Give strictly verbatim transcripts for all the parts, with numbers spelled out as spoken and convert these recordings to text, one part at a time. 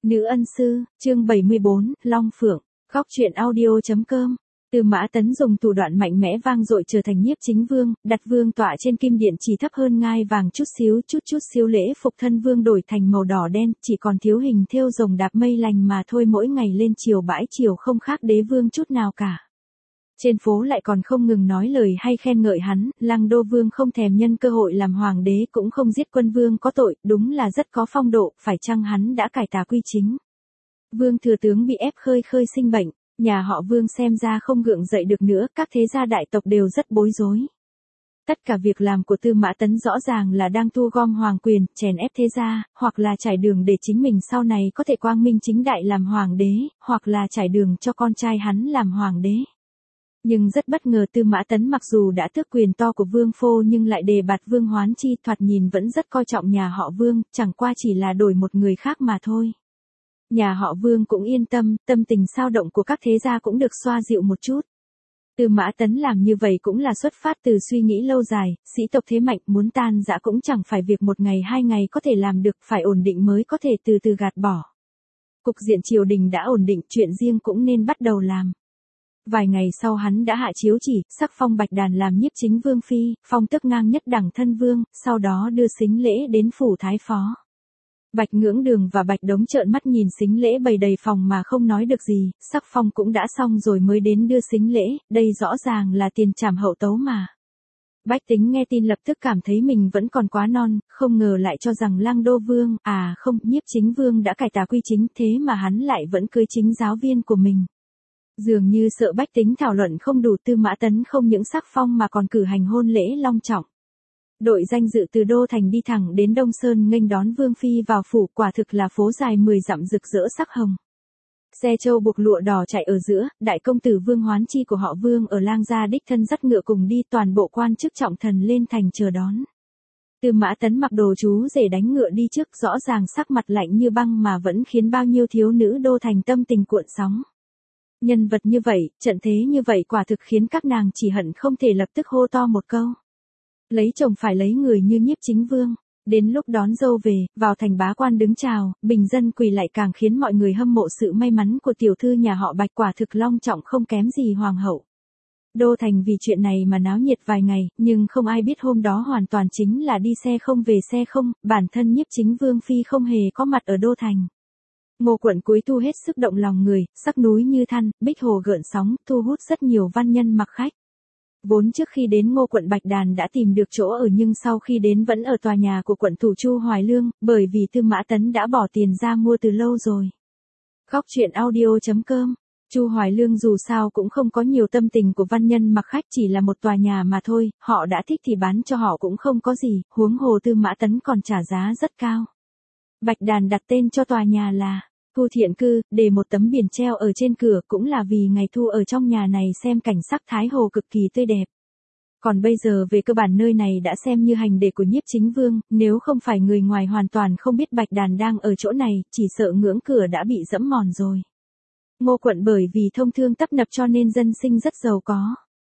Nữ ân sư, chương bảy mươi bốn, Long Phượng, góc truyện audio.com. Tư Mã Tấn dùng thủ đoạn mạnh mẽ vang dội trở thành nhiếp chính vương, đặt vương tọa trên kim điện chỉ thấp hơn ngai vàng chút xíu, chút chút xíu lễ phục thân vương đổi thành màu đỏ đen, chỉ còn thiếu hình thêu rồng đạp mây lành mà thôi, mỗi ngày lên triều bãi triều không khác đế vương chút nào cả. Trên phố lại còn không ngừng nói lời hay khen ngợi hắn, Lăng Đô Vương không thèm nhân cơ hội làm hoàng đế, cũng không giết quân vương có tội, đúng là rất có phong độ, phải chăng hắn đã cải tà quy chính. Vương thừa tướng bị ép khơi khơi sinh bệnh, nhà họ Vương xem ra không gượng dậy được nữa, các thế gia đại tộc đều rất bối rối. Tất cả việc làm của Tư Mã Tấn rõ ràng là đang thu gom hoàng quyền, chèn ép thế gia, hoặc là trải đường để chính mình sau này có thể quang minh chính đại làm hoàng đế, hoặc là trải đường cho con trai hắn làm hoàng đế. Nhưng rất bất ngờ Tư Mã Tấn mặc dù đã tước quyền to của Vương Phô nhưng lại đề bạt Vương Hoán Chi, thoạt nhìn vẫn rất coi trọng nhà họ Vương, chẳng qua chỉ là đổi một người khác mà thôi. Nhà họ Vương cũng yên tâm, tâm tình sao động của các thế gia cũng được xoa dịu một chút. Tư Mã Tấn làm như vậy cũng là xuất phát từ suy nghĩ lâu dài, sĩ tộc thế mạnh muốn tan rã cũng chẳng phải việc một ngày hai ngày có thể làm được, phải ổn định mới có thể từ từ gạt bỏ. Cục diện triều đình đã ổn định, chuyện riêng cũng nên bắt đầu làm. Vài ngày sau hắn đã hạ chiếu chỉ, sắc phong Bạch Đàn làm nhiếp chính vương phi, phong tước ngang nhất đẳng thân vương, sau đó đưa sính lễ đến phủ thái phó. Bạch Ngưỡng Đường và Bạch Đống trợn mắt nhìn sính lễ bày đầy phòng mà không nói được gì, sắc phong cũng đã xong rồi mới đến đưa sính lễ, đây rõ ràng là tiền trảm hậu tấu mà. Bách tính nghe tin lập tức cảm thấy mình vẫn còn quá non, không ngờ lại cho rằng Lăng Đô Vương, à không, nhiếp chính vương đã cải tà quy chính, thế mà hắn lại vẫn cưới chính giáo viên của mình. Dường như sợ bách tính thảo luận không đủ, Tư Mã Tấn không những sắc phong mà còn cử hành hôn lễ long trọng. Đội danh dự từ Đô Thành đi thẳng đến Đông Sơn nghênh đón Vương Phi vào phủ, quả thực là phố dài mười dặm rực rỡ sắc hồng. Xe trâu buộc lụa đỏ chạy ở giữa, đại công tử Vương Hoán Chi của họ Vương ở Lang gia đích thân dắt ngựa cùng đi, toàn bộ quan chức trọng thần lên thành chờ đón. Tư Mã Tấn mặc đồ chú rể đánh ngựa đi trước, rõ ràng sắc mặt lạnh như băng mà vẫn khiến bao nhiêu thiếu nữ Đô Thành tâm tình cuộn sóng. Nhân vật như vậy, trận thế như vậy quả thực khiến các nàng chỉ hận không thể lập tức hô to một câu. Lấy chồng phải lấy người như nhiếp chính vương. Đến lúc đón dâu về, vào thành bá quan đứng chào, bình dân quỳ lại càng khiến mọi người hâm mộ sự may mắn của tiểu thư nhà họ Bạch, quả thực long trọng không kém gì hoàng hậu. Đô Thành vì chuyện này mà náo nhiệt vài ngày, nhưng không ai biết hôm đó hoàn toàn chính là đi xe không về xe không, bản thân nhiếp chính vương phi không hề có mặt ở Đô Thành. Ngô Quận cuối thu hết sức động lòng người, sắc núi như than, bích hồ gợn sóng, thu hút rất nhiều văn nhân mặc khách. Vốn trước khi đến Ngô Quận Bạch Đàn đã tìm được chỗ ở, nhưng sau khi đến vẫn ở tòa nhà của quận thủ Chu Hoài Lương, bởi vì Tư Mã Tấn đã bỏ tiền ra mua từ lâu rồi. Góc truyện audio.com. Chu Hoài Lương dù sao cũng không có nhiều tâm tình của văn nhân mặc khách, chỉ là một tòa nhà mà thôi, họ đã thích thì bán cho họ cũng không có gì, huống hồ Tư Mã Tấn còn trả giá rất cao. Bạch Đàn đặt tên cho tòa nhà là Thu Thiện Cư, để một tấm biển treo ở trên cửa, cũng là vì ngày thu ở trong nhà này xem cảnh sắc Thái Hồ cực kỳ tươi đẹp. Còn bây giờ về cơ bản nơi này đã xem như hành để của nhiếp chính vương, nếu không phải người ngoài hoàn toàn không biết Bạch Đàn đang ở chỗ này, chỉ sợ ngưỡng cửa đã bị dẫm mòn rồi. Ngô Quận bởi vì thông thương tấp nập cho nên dân sinh rất giàu có.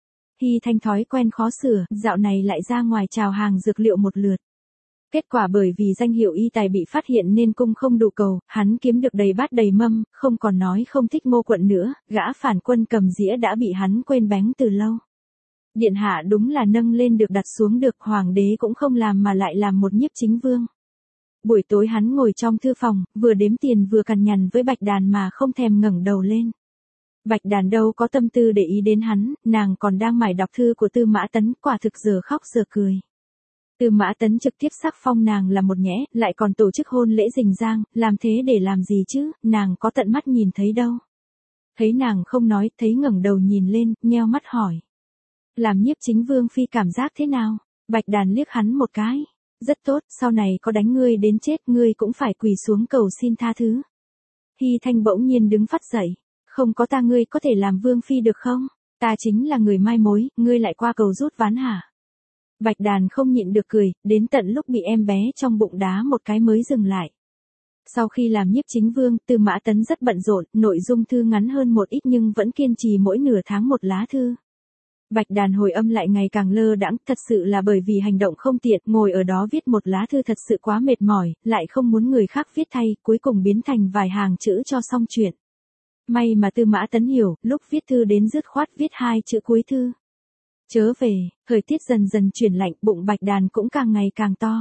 Hy Thanh thói quen khó sửa, dạo này lại ra ngoài chào hàng dược liệu một lượt. Kết quả bởi vì danh hiệu y tài bị phát hiện nên cung không đủ cầu, hắn kiếm được đầy bát đầy mâm, không còn nói không thích Ngô Quận nữa, gã phản quân cầm dĩa đã bị hắn quên bén từ lâu. Điện hạ đúng là nâng lên được đặt xuống được, hoàng đế cũng không làm mà lại làm một nhiếp chính vương. Buổi tối hắn ngồi trong thư phòng, vừa đếm tiền vừa cằn nhằn với Bạch Đàn mà không thèm ngẩng đầu lên. Bạch Đàn đâu có tâm tư để ý đến hắn, nàng còn đang mải đọc thư của Tư Mã Tấn, quả thực giờ khóc giờ cười. Tư Mã Tấn trực tiếp sắc phong nàng là một nhẽ, lại còn tổ chức hôn lễ rình rang, làm thế để làm gì chứ, nàng có tận mắt nhìn thấy đâu. Thấy nàng không nói, thấy ngẩng đầu nhìn lên, nheo mắt hỏi. Làm nhiếp chính vương phi cảm giác thế nào? Bạch Đàn liếc hắn một cái. Rất tốt, sau này có đánh ngươi đến chết ngươi cũng phải quỳ xuống cầu xin tha thứ. Hy Thanh bỗng nhiên đứng phắt dậy. Không có ta ngươi có thể làm vương phi được không? Ta chính là người mai mối, ngươi lại qua cầu rút ván hả? Bạch Đàn không nhịn được cười, đến tận lúc bị em bé trong bụng đá một cái mới dừng lại. Sau khi làm nhiếp chính vương, Tư Mã Tấn rất bận rộn, nội dung thư ngắn hơn một ít nhưng vẫn kiên trì mỗi nửa tháng một lá thư. Bạch Đàn hồi âm lại ngày càng lơ đãng, thật sự là bởi vì hành động không tiện, ngồi ở đó viết một lá thư thật sự quá mệt mỏi, lại không muốn người khác viết thay, cuối cùng biến thành vài hàng chữ cho xong chuyện. May mà Tư Mã Tấn hiểu, lúc viết thư đến dứt khoát viết hai chữ cuối thư. Chớ về, thời tiết dần dần chuyển lạnh, bụng Bạch Đàn cũng càng ngày càng to.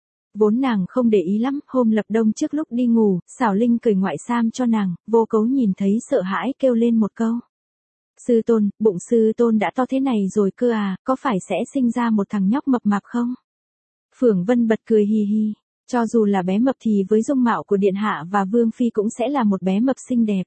Vốn nàng không để ý lắm, hôm lập đông trước lúc đi ngủ, Xảo Linh cởi ngoại sam cho nàng, Vô Cấu nhìn thấy sợ hãi kêu lên một câu. Sư tôn, bụng sư tôn đã to thế này rồi cơ à, có phải sẽ sinh ra một thằng nhóc mập mạp không? Phượng Vân bật cười hì hì, cho dù là bé mập thì với dung mạo của Điện Hạ và Vương Phi cũng sẽ là một bé mập xinh đẹp.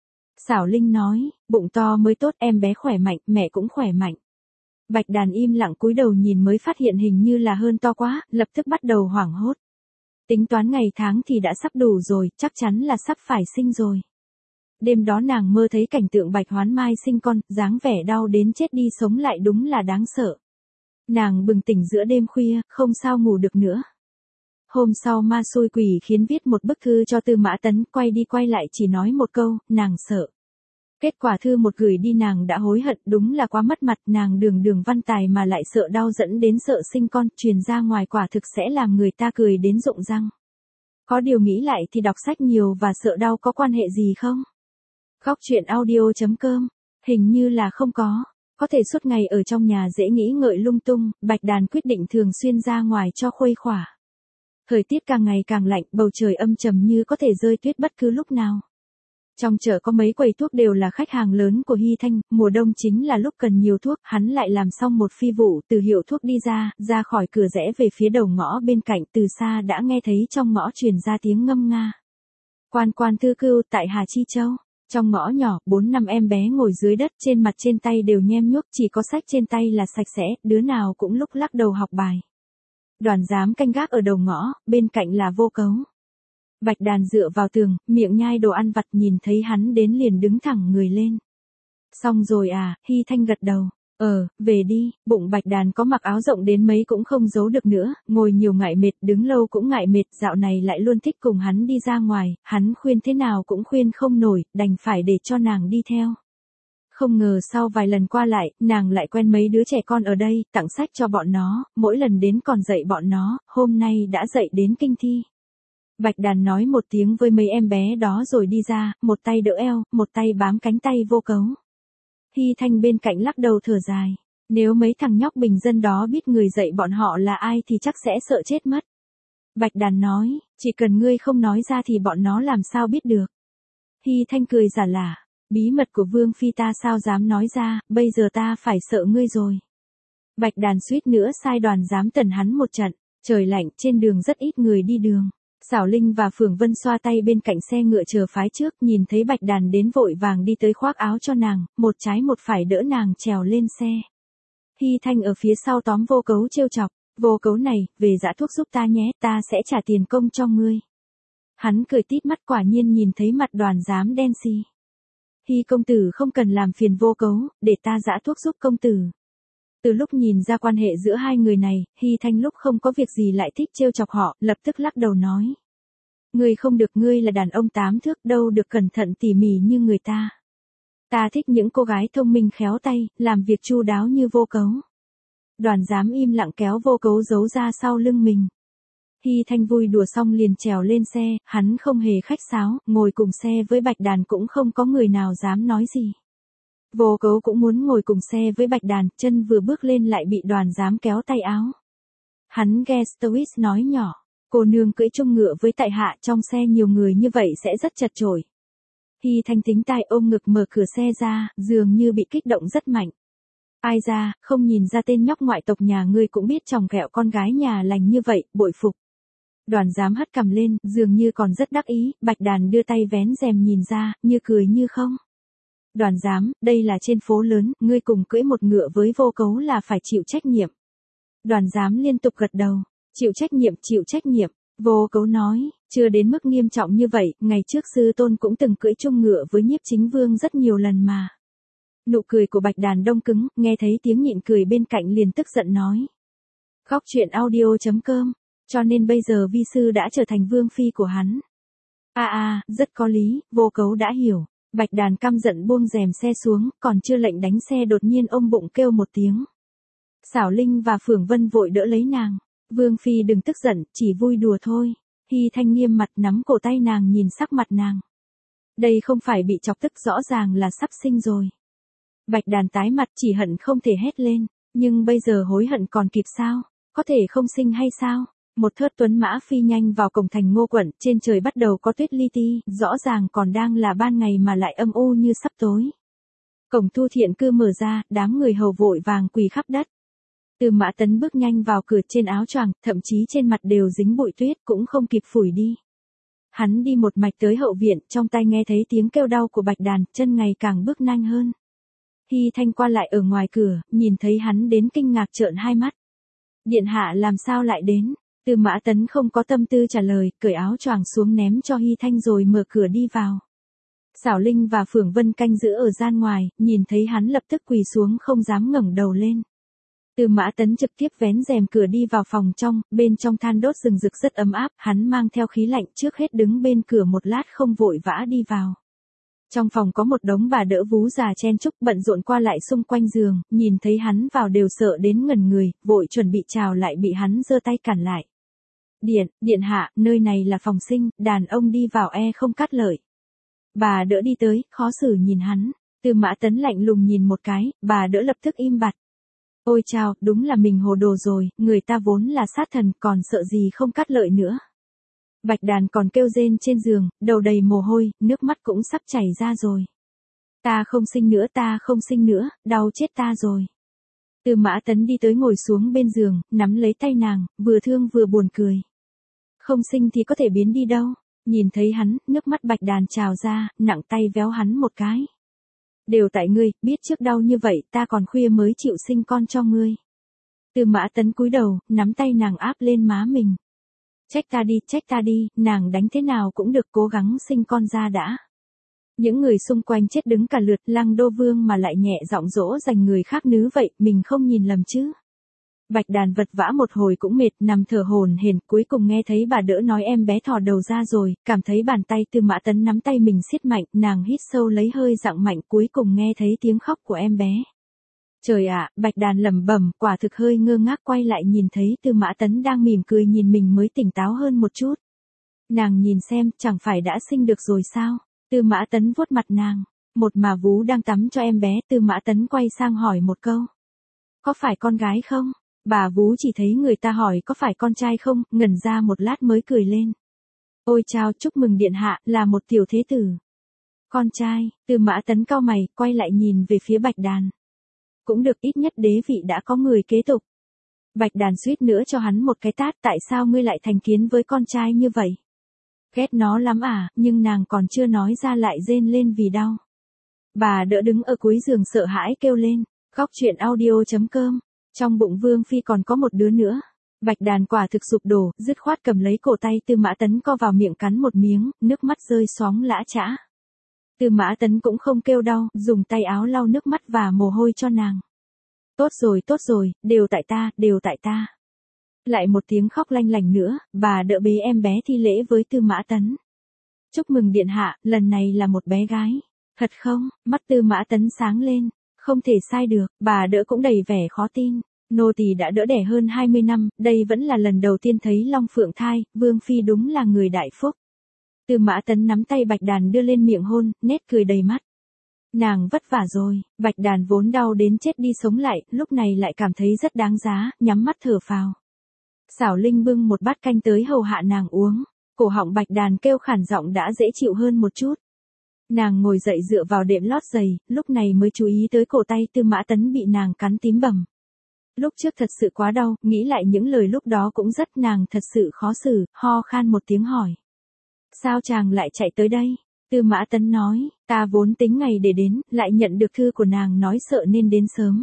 Xảo Linh nói, bụng to mới tốt, em bé khỏe mạnh, mẹ cũng khỏe mạnh. Bạch Đàn im lặng cúi đầu nhìn mới phát hiện hình như là hơn to quá, lập tức bắt đầu hoảng hốt. Tính toán ngày tháng thì đã sắp đủ rồi, chắc chắn là sắp phải sinh rồi. Đêm đó nàng mơ thấy cảnh tượng Bạch Hoán Mai sinh con, dáng vẻ đau đến chết đi sống lại đúng là đáng sợ. Nàng bừng tỉnh giữa đêm khuya, không sao ngủ được nữa. Hôm sau ma xui quỷ khiến viết một bức thư cho Tư Mã Tấn, quay đi quay lại chỉ nói một câu, nàng sợ. Kết quả thư một gửi đi nàng đã hối hận, đúng là quá mất mặt, nàng đường đường văn tài mà lại sợ đau dẫn đến sợ sinh con, truyền ra ngoài quả thực sẽ làm người ta cười đến rụng răng. Có điều nghĩ lại thì đọc sách nhiều và sợ đau có quan hệ gì không? Góc truyện audio.com, hình như là không có, có thể suốt ngày ở trong nhà dễ nghĩ ngợi lung tung, Bạch Đàn quyết định thường xuyên ra ngoài cho khuây khỏa. Thời tiết càng ngày càng lạnh, bầu trời âm trầm như có thể rơi tuyết bất cứ lúc nào. Trong chợ có mấy quầy thuốc đều là khách hàng lớn của Hy Thanh, mùa đông chính là lúc cần nhiều thuốc, hắn lại làm xong một phi vụ, từ hiệu thuốc đi ra, ra khỏi cửa rẽ về phía đầu ngõ bên cạnh, từ xa đã nghe thấy trong ngõ truyền ra tiếng ngâm nga. Quan quan thư cưu tại Hà Chi Châu. Trong ngõ nhỏ, bốn năm em bé ngồi dưới đất, trên mặt trên tay đều nhem nhuốc, chỉ có sách trên tay là sạch sẽ, đứa nào cũng lúc lắc đầu học bài. Đoàn giám canh gác ở đầu ngõ, bên cạnh là Vô Cấu. Bạch Đàn dựa vào tường, miệng nhai đồ ăn vặt, nhìn thấy hắn đến liền đứng thẳng người lên. Xong rồi à, Hy Thanh gật đầu. Ờ, về đi, bụng Bạch Đàn có mặc áo rộng đến mấy cũng không giấu được nữa, ngồi nhiều ngại mệt, đứng lâu cũng ngại mệt, dạo này lại luôn thích cùng hắn đi ra ngoài, hắn khuyên thế nào cũng khuyên không nổi, đành phải để cho nàng đi theo. Không ngờ sau vài lần qua lại, nàng lại quen mấy đứa trẻ con ở đây, tặng sách cho bọn nó, mỗi lần đến còn dạy bọn nó, hôm nay đã dạy đến kinh thi. Bạch Đàn nói một tiếng với mấy em bé đó rồi đi ra, một tay đỡ eo, một tay bám cánh tay Vô Cấu. Hy Thanh bên cạnh lắc đầu thở dài. Nếu mấy thằng nhóc bình dân đó biết người dạy bọn họ là ai thì chắc sẽ sợ chết mất. Bạch Đàn nói, chỉ cần ngươi không nói ra thì bọn nó làm sao biết được. Hy Thanh cười giả lả, bí mật của Vương Phi ta sao dám nói ra, bây giờ ta phải sợ ngươi rồi. Bạch Đàn suýt nữa sai đoàn giám tần hắn một trận, trời lạnh, trên đường rất ít người đi đường. Xảo Linh và Phượng Vân xoa tay bên cạnh xe ngựa chờ phái trước, nhìn thấy Bạch Đàn đến vội vàng đi tới khoác áo cho nàng, một trái một phải đỡ nàng trèo lên xe. Hy Thanh ở phía sau tóm Vô Cấu trêu chọc, Vô Cấu này, về giã thuốc giúp ta nhé, ta sẽ trả tiền công cho ngươi. Hắn cười tít mắt, quả nhiên nhìn thấy mặt đoàn giám đen xì. Hy công tử không cần làm phiền Vô Cấu, để ta giã thuốc giúp công tử. Từ lúc nhìn ra quan hệ giữa hai người này, Hy Thanh lúc không có việc gì lại thích trêu chọc họ, lập tức lắc đầu nói. Ngươi không được, ngươi là đàn ông tám thước, đâu được cẩn thận tỉ mỉ như người ta. Ta thích những cô gái thông minh khéo tay, làm việc chu đáo như Vô Cấu. Đoàn giám im lặng kéo Vô Cấu giấu ra sau lưng mình. Hy Thanh vui đùa xong liền trèo lên xe, hắn không hề khách sáo, ngồi cùng xe với Bạch Đàn cũng không có người nào dám nói gì. Vô Cấu cũng muốn ngồi cùng xe với Bạch Đàn, chân vừa bước lên lại bị đoàn giám kéo tay áo. Hắn ghe Stowis nói nhỏ, cô nương cưỡi chung ngựa với tại hạ, trong xe nhiều người như vậy sẽ rất chật chội. Hy Thanh tính tai ôm ngực mở cửa xe ra, dường như bị kích động rất mạnh. Ai ra, không nhìn ra tên nhóc ngoại tộc nhà ngươi cũng biết chòng kẹo con gái nhà lành như vậy, bội phục. Đoàn giám hất cằm lên, dường như còn rất đắc ý, Bạch Đàn đưa tay vén rèm nhìn ra, như cười như không. Đoàn giám, đây là trên phố lớn, ngươi cùng cưỡi một ngựa với Vô Cấu là phải chịu trách nhiệm. Đoàn giám liên tục gật đầu, chịu trách nhiệm, chịu trách nhiệm. Vô Cấu nói, chưa đến mức nghiêm trọng như vậy, ngày trước sư tôn cũng từng cưỡi chung ngựa với Nhiếp Chính Vương rất nhiều lần mà. Nụ cười của Bạch Đàn đông cứng, nghe thấy tiếng nhịn cười bên cạnh liền tức giận nói. Góc truyện audio.com, cho nên bây giờ vi sư đã trở thành vương phi của hắn. À à, rất có lý, Vô Cấu đã hiểu. Bạch Đàn căm giận buông rèm xe xuống, còn chưa lệnh đánh xe đột nhiên ôm bụng kêu một tiếng. Xảo Linh và Phượng Vân vội đỡ lấy nàng. Vương Phi đừng tức giận, chỉ vui đùa thôi. Hy Thanh nghiêm mặt nắm cổ tay nàng nhìn sắc mặt nàng. Đây không phải bị chọc tức, rõ ràng là sắp sinh rồi. Bạch Đàn tái mặt chỉ hận không thể hét lên, nhưng bây giờ hối hận còn kịp sao, có thể không sinh hay sao? Một thớt tuấn mã phi nhanh vào cổng thành Ngô quận, trên trời bắt đầu có tuyết li ti, rõ ràng còn đang là ban ngày mà lại âm u như sắp tối. Cổng Thu Thiện cư mở ra, đám người hầu vội vàng quỳ khắp đất. Tư Mã Tấn bước nhanh vào cửa trên áo choàng, thậm chí trên mặt đều dính bụi tuyết cũng không kịp phủi đi. Hắn đi một mạch tới hậu viện, trong tai nghe thấy tiếng kêu đau của Bạch Đàn, chân ngày càng bước nhanh hơn. Hy Thanh qua lại ở ngoài cửa, nhìn thấy hắn đến kinh ngạc trợn hai mắt. Điện hạ làm sao lại đến? Tư Mã Tấn không có tâm tư trả lời, cởi áo choàng xuống ném cho Hy Thanh rồi mở cửa đi vào. Xảo Linh và Phượng Vân canh giữ ở gian ngoài, nhìn thấy hắn lập tức quỳ xuống không dám ngẩng đầu lên. Tư Mã Tấn trực tiếp vén rèm cửa đi vào phòng trong, bên trong than đốt rừng rực rất ấm áp, hắn mang theo khí lạnh trước hết đứng bên cửa một lát không vội vã đi vào. Trong phòng có một đống bà đỡ vú già chen chúc bận rộn qua lại xung quanh giường, nhìn thấy hắn vào đều sợ đến ngẩn người, vội chuẩn bị chào lại bị hắn giơ tay cản lại. Điện, điện hạ, nơi này là phòng sinh, đàn ông đi vào e không cát lợi. Bà đỡ đi tới, khó xử nhìn hắn, Tư Mã Tấn lạnh lùng nhìn một cái, bà đỡ lập tức im bặt. Ôi chao, đúng là mình hồ đồ rồi, người ta vốn là sát thần còn sợ gì không cát lợi nữa. Bạch Đàn còn kêu rên trên giường, đầu đầy mồ hôi, nước mắt cũng sắp chảy ra rồi. Ta không sinh nữa, ta không sinh nữa, đau chết ta rồi. Tư Mã Tấn đi tới ngồi xuống bên giường, nắm lấy tay nàng, vừa thương vừa buồn cười. Không sinh thì có thể biến đi đâu. Nhìn thấy hắn, nước mắt Bạch Đàn trào ra, nặng tay véo hắn một cái. Đều tại ngươi, biết trước đau như vậy, ta còn khuya mới chịu sinh con cho ngươi. Tư Mã Tấn cúi đầu, nắm tay nàng áp lên má mình. Trách ta đi, trách ta đi, nàng đánh thế nào cũng được, cố gắng sinh con ra đã. Những người xung quanh chết đứng cả lượt, Lăng Đô Vương mà lại nhẹ giọng dỗ dành người khác nữ vậy, mình không nhìn lầm chứ. Bạch Đàn vật vã một hồi cũng mệt, nằm thở hổn hển, cuối cùng nghe thấy bà đỡ nói em bé thò đầu ra rồi, cảm thấy bàn tay Tư Mã Tấn nắm tay mình siết mạnh, nàng hít sâu lấy hơi dặng mạnh, cuối cùng nghe thấy tiếng khóc của em bé. Trời ạ, Bạch Đàn lẩm bẩm, quả thực hơi ngơ ngác quay lại nhìn thấy Tư Mã Tấn đang mỉm cười nhìn mình mới tỉnh táo hơn một chút. Nàng nhìn xem, chẳng phải đã sinh được rồi sao? Tư Mã Tấn vuốt mặt nàng, một mà vú đang tắm cho em bé, Tư Mã Tấn quay sang hỏi một câu. Có phải con gái không? Bà vú chỉ thấy người ta hỏi có phải con trai không, ngẩn ra một lát mới cười lên. Ôi chao, chúc mừng điện hạ, là một tiểu thế tử. Con trai, Tư Mã Tấn cau mày, quay lại nhìn về phía Bạch Đàn. Cũng được, ít nhất đế vị đã có người kế tục. Bạch Đàn suýt nữa cho hắn một cái tát, tại sao ngươi lại thành kiến với con trai như vậy? Ghét nó lắm à, nhưng nàng còn chưa nói ra lại rên lên vì đau. Bà đỡ đứng ở cuối giường sợ hãi kêu lên, khóc chuyện audio chấm com. Trong bụng Vương Phi còn có một đứa nữa. Bạch Đàn quả thực sụp đổ, dứt khoát cầm lấy cổ tay Tư Mã Tấn co vào miệng cắn một miếng, nước mắt rơi xoáng lã chã. Tư Mã Tấn cũng không kêu đau, dùng tay áo lau nước mắt và mồ hôi cho nàng. Tốt rồi, tốt rồi, đều tại ta, đều tại ta. Lại một tiếng khóc lanh lảnh nữa, bà đỡ bế em bé thi lễ với Tư Mã Tấn. Chúc mừng điện hạ, lần này là một bé gái. Thật không? Mắt Tư Mã Tấn sáng lên. Không thể sai được, bà đỡ cũng đầy vẻ khó tin. Nô tỳ đã đỡ đẻ hơn hai mươi năm, đây vẫn là lần đầu tiên thấy Long Phượng thai, Vương Phi đúng là người đại phúc. Tư Mã Tấn nắm tay Bạch Đàn đưa lên miệng hôn, nét cười đầy mắt. Nàng vất vả rồi, Bạch Đàn vốn đau đến chết đi sống lại, lúc này lại cảm thấy rất đáng giá, nhắm mắt thở phào. Xảo Linh bưng một bát canh tới hầu hạ nàng uống, cổ họng Bạch Đàn kêu khản giọng đã dễ chịu hơn một chút. Nàng ngồi dậy dựa vào đệm lót giày, lúc này mới chú ý tới cổ tay Tư Mã Tấn bị nàng cắn tím bầm. Lúc trước thật sự quá đau, nghĩ lại những lời lúc đó cũng rất nàng thật sự khó xử, ho khan một tiếng hỏi. Sao chàng lại chạy tới đây? Tư Mã Tấn nói, ta vốn tính ngày để đến, lại nhận được thư của nàng nói sợ nên đến sớm.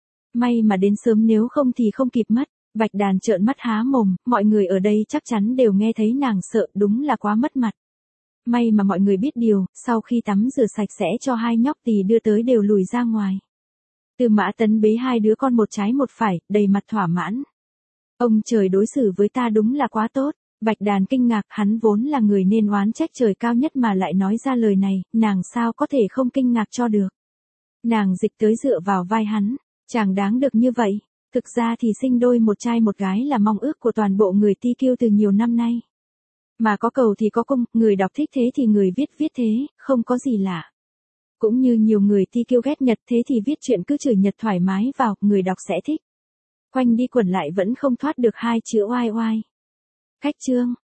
May mà đến sớm nếu không thì không kịp mất. Bạch Đàn trợn mắt há mồm, mọi người ở đây chắc chắn đều nghe thấy nàng sợ, đúng là quá mất mặt. May mà mọi người biết điều, sau khi tắm rửa sạch sẽ cho hai nhóc tỳ đưa tới đều lùi ra ngoài. Tư Mã Tấn bế hai đứa con một trái một phải, đầy mặt thỏa mãn. Ông trời đối xử với ta đúng là quá tốt, Bạch Đàn kinh ngạc, hắn vốn là người nên oán trách trời cao nhất mà lại nói ra lời này, nàng sao có thể không kinh ngạc cho được. Nàng dịch tới dựa vào vai hắn, chàng đáng được như vậy, thực ra thì sinh đôi một trai một gái là mong ước của toàn bộ người Ti Kiêu từ nhiều năm nay. Mà có cầu thì có cung, người đọc thích thế thì người viết viết thế, không có gì lạ. Cũng như nhiều người Ti Kiêu ghét Nhật thế thì viết chuyện cứ chửi Nhật thoải mái vào, người đọc sẽ thích. Quanh đi quẩn lại vẫn không thoát được hai chữ oai oai. Khách chương.